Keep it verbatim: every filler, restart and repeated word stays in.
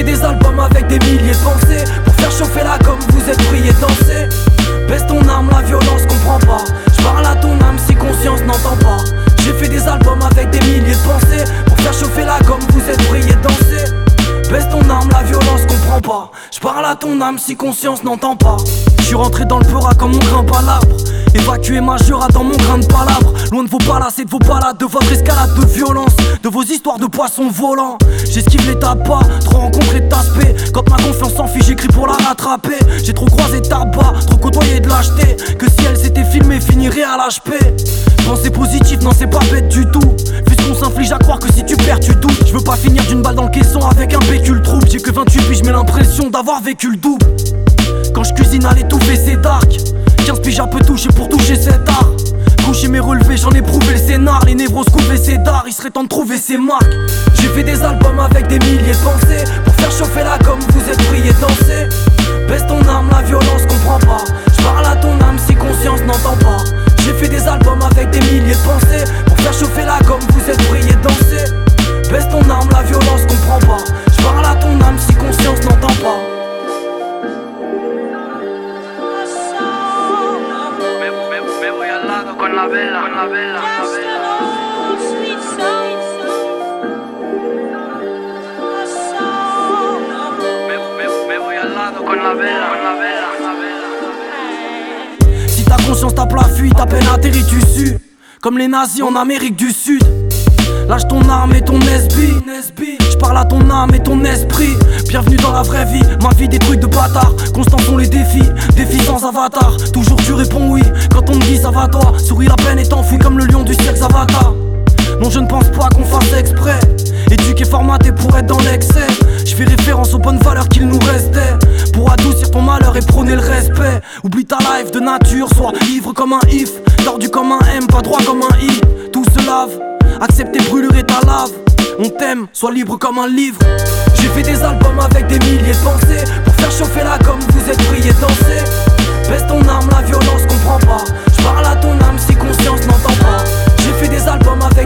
fait des albums avec des milliers de pensées pour faire chauffer la gomme, vous êtes priés de danser. Baisse ton âme, la violence comprend pas. J'parle à ton âme si conscience n'entend pas. J'ai fait des albums avec des milliers de pensées pour faire chauffer la gomme, vous êtes priés de danser. Baisse ton âme, la violence comprend pas. J'parle à ton âme si conscience n'entend pas. J'suis rentré dans le peura comme on grimpe à l'arbre. Évacuer ma jura dans mon grain de palabre. Loin de vos palaces et de vos balades, de votre escalade de violence, de vos histoires de poissons volants. J'esquive les tapas, trop rencontré de taspé. Quand ma confiance s'enfuit, j'écris pour la rattraper. J'ai trop croisé de tabac, trop côtoyé de lâcheté. Que si elle s'était filmée, finirait à l'H P. Pensée positive, non c'est pas bête du tout. Vu ce qu'on s'inflige à croire que si tu perds tu doutes. Je veux pas finir d'une balle dans le caisson avec un véhicule trouble. J'ai que vingt-huit puis j'ai l'impression d'avoir vécu le double. Quand je cuisine à l'étouffer c'est dark. Quinze piges à peu toucher pour toucher cet art. Coucher mes relevés, j'en ai prouvé le scénar. Les névroses coupés c'est d'art, il serait temps de trouver ses marques. J'ai fait des albums avec des milliers de pensées pour faire chauffer la gomme, vous êtes priés de danser. Baisse ton âme, la violence comprend pas. J'parle à ton âme si conscience n'entend pas. J'ai fait des albums avec des milliers de pensées pour faire chauffer la gomme, vous êtes priés de danser. Baisse ton âme, la violence comprend pas. J'parle à ton âme si conscience n'entend pas. Con la vela, con la vela, con la vela. Me, me, me voy al lado con la vela, con la vela, con la vela. Si ta conscience tape la fuite, à peine atterri tu sues. Comme les nazis en Amérique du Sud. Lâche ton arme et ton S B. J'parle à ton âme et ton esprit. Bienvenue dans la vraie vie, ma vie des trucs de bâtard. Constants sont les défis, défis sans avatar. Toujours tu réponds oui, quand on me dit ça va toi. Souris la peine et t'enfuis comme le lion du cirque Avatar. Non je ne pense pas qu'on fasse exprès. Éduqué, formaté pour être dans l'excès. Je fais référence aux bonnes valeurs qu'il nous restait. Pour adoucir ton malheur et prôner le respect. Oublie ta life de nature, sois ivre comme un if. Tordu comme un M, pas droit comme un I. Tout se lave, accepte tes brûlures et ta lave. On t'aime, sois libre comme un livre. J'ai fait des albums avec des milliers de pensées pour faire chauffer la gomme, vous êtes priés de danser. Baisse ton âme, la violence comprend pas. J'parle à ton âme si conscience n'entend pas. J'ai fait des albums avec